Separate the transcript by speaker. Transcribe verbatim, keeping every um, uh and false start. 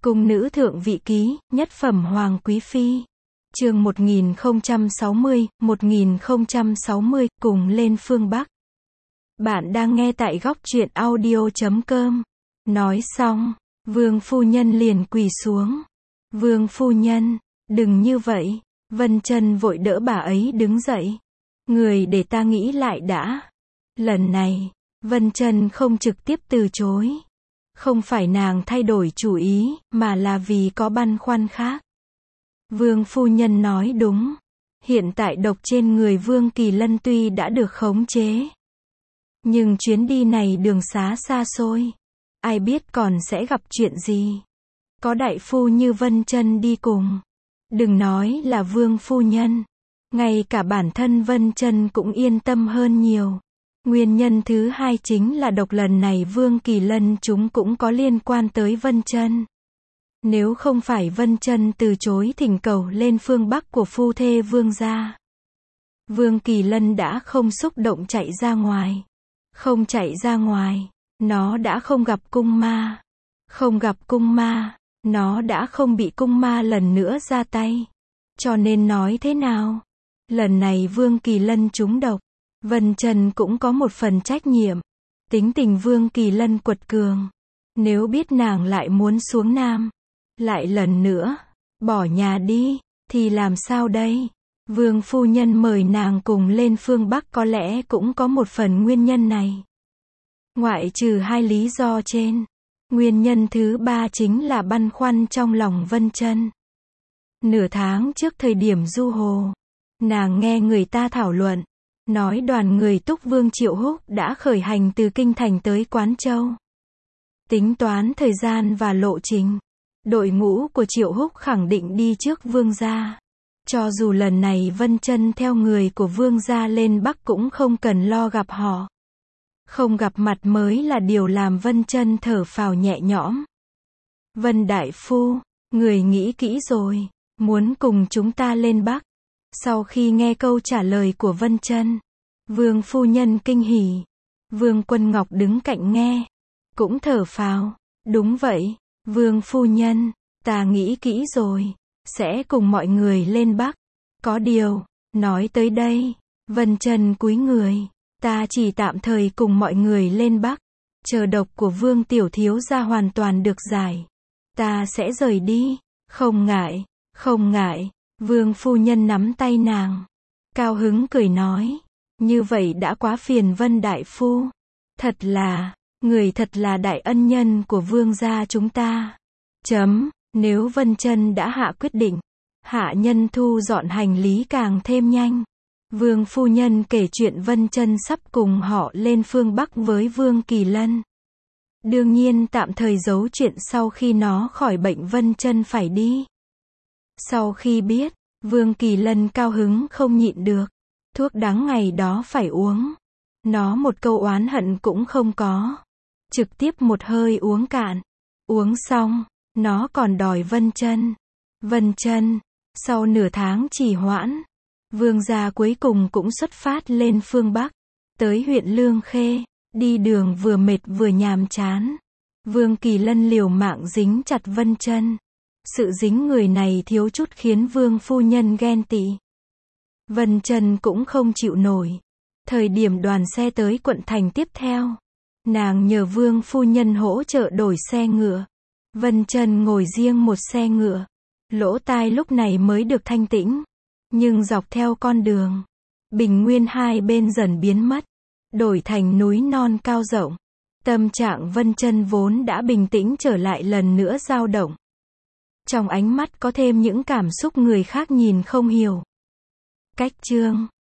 Speaker 1: Cung nữ thượng vị ký, nhất phẩm hoàng quý phi. Chương một nghìn không trăm sáu mươi, một nghìn không trăm sáu mươi, cùng lên phương Bắc. Bạn đang nghe tại góc truyện audio chấm com. Nói xong, vương phu nhân liền quỳ xuống. Vương phu nhân, đừng như vậy. Vân Chân vội đỡ bà ấy đứng dậy. Người để ta nghĩ lại đã. Lần này, Vân Chân không trực tiếp từ chối. Không phải nàng thay đổi chủ ý, mà là vì có băn khoăn khác. Vương phu nhân nói đúng. Hiện tại độc trên người Vương Kỳ Lân tuy đã được khống chế, nhưng chuyến đi này đường xá xa xôi. Ai biết còn sẽ gặp chuyện gì. Có đại phu như Vân Chân đi cùng. Đừng nói là Vương phu nhân. Ngay cả bản thân Vân Chân cũng yên tâm hơn nhiều. Nguyên nhân thứ hai chính là độc lần này Vương Kỳ Lân chúng cũng có liên quan tới Vân Chân. Nếu không phải Vân Chân từ chối thỉnh cầu lên phương Bắc của phu thê Vương gia, Vương Kỳ Lân đã không xúc động chạy ra ngoài. Không chạy ra ngoài, nó đã không gặp cung ma. Không gặp cung ma, nó đã không bị cung ma lần nữa ra tay. Cho nên nói thế nào? Lần này Vương Kỳ Lân trúng độc, Vân Chân cũng có một phần trách nhiệm. Tính tình Vương Kỳ Lân quật cường. Nếu biết nàng lại muốn xuống Nam, lại lần nữa bỏ nhà đi, thì làm sao đây? Vương phu nhân mời nàng cùng lên phương Bắc có lẽ cũng có một phần nguyên nhân này. Ngoại trừ hai lý do trên, nguyên nhân thứ ba chính là băn khoăn trong lòng Vân Chân. Nửa tháng trước thời điểm du hồ, nàng nghe người ta thảo luận, nói đoàn người Túc Vương Triệu Húc đã khởi hành từ Kinh Thành tới Quán Châu. Tính toán thời gian và lộ trình, đội ngũ của Triệu Húc khẳng định đi trước Vương gia. Cho dù lần này Vân Chân theo người của Vương gia lên Bắc cũng không cần lo gặp họ. Không gặp mặt mới là điều làm Vân Chân thở phào nhẹ nhõm. Vân đại phu, người nghĩ kỹ rồi, muốn cùng chúng ta lên Bắc. Sau khi nghe câu trả lời của Vân Chân, Vương phu nhân kinh hỉ. Vương Quân Ngọc đứng cạnh nghe, cũng thở phào. Đúng vậy, Vương phu nhân, ta nghĩ kỹ rồi, sẽ cùng mọi người lên Bắc. Có điều, nói tới đây, Vân Chân cúi người, ta chỉ tạm thời cùng mọi người lên Bắc, chờ độc của Vương tiểu thiếu gia hoàn toàn được giải, ta sẽ rời đi. Không ngại, không ngại. Vương phu nhân nắm tay nàng, cao hứng cười nói, như vậy đã quá phiền Vân đại phu. Thật là, người thật là đại ân nhân của Vương gia chúng ta. Chấm, nếu Vân Chân đã hạ quyết định, hạ nhân thu dọn hành lý càng thêm nhanh. Vương phu nhân kể chuyện Vân Chân sắp cùng họ lên phương Bắc với Vương Kỳ Lân. Đương nhiên tạm thời giấu chuyện sau khi nó khỏi bệnh Vân Chân phải đi. Sau khi biết, Vương Kỳ Lân cao hứng không nhịn được. Thuốc đắng ngày đó phải uống. Nó một câu oán hận cũng không có. Trực tiếp một hơi uống cạn. Uống xong, nó còn đòi Vân Chân. Vân Chân, sau nửa tháng trì hoãn, Vương gia cuối cùng cũng xuất phát lên phương Bắc, tới huyện Lương Khê. Đi đường vừa mệt vừa nhàm chán. Vương Kỳ Lân liều mạng dính chặt Vân Chân. Sự dính người này thiếu chút khiến Vương phu nhân ghen tị. Vân Chân cũng không chịu nổi. Thời điểm đoàn xe tới quận thành tiếp theo, nàng nhờ Vương phu nhân hỗ trợ đổi xe ngựa. Vân Chân ngồi riêng một xe ngựa. Lỗ tai lúc này mới được thanh tĩnh. Nhưng dọc theo con đường, bình nguyên hai bên dần biến mất, đổi thành núi non cao rộng. Tâm trạng Vân Chân vốn đã bình tĩnh trở lại lần nữa dao động. Trong ánh mắt có thêm những cảm xúc người khác nhìn không hiểu. Cách chương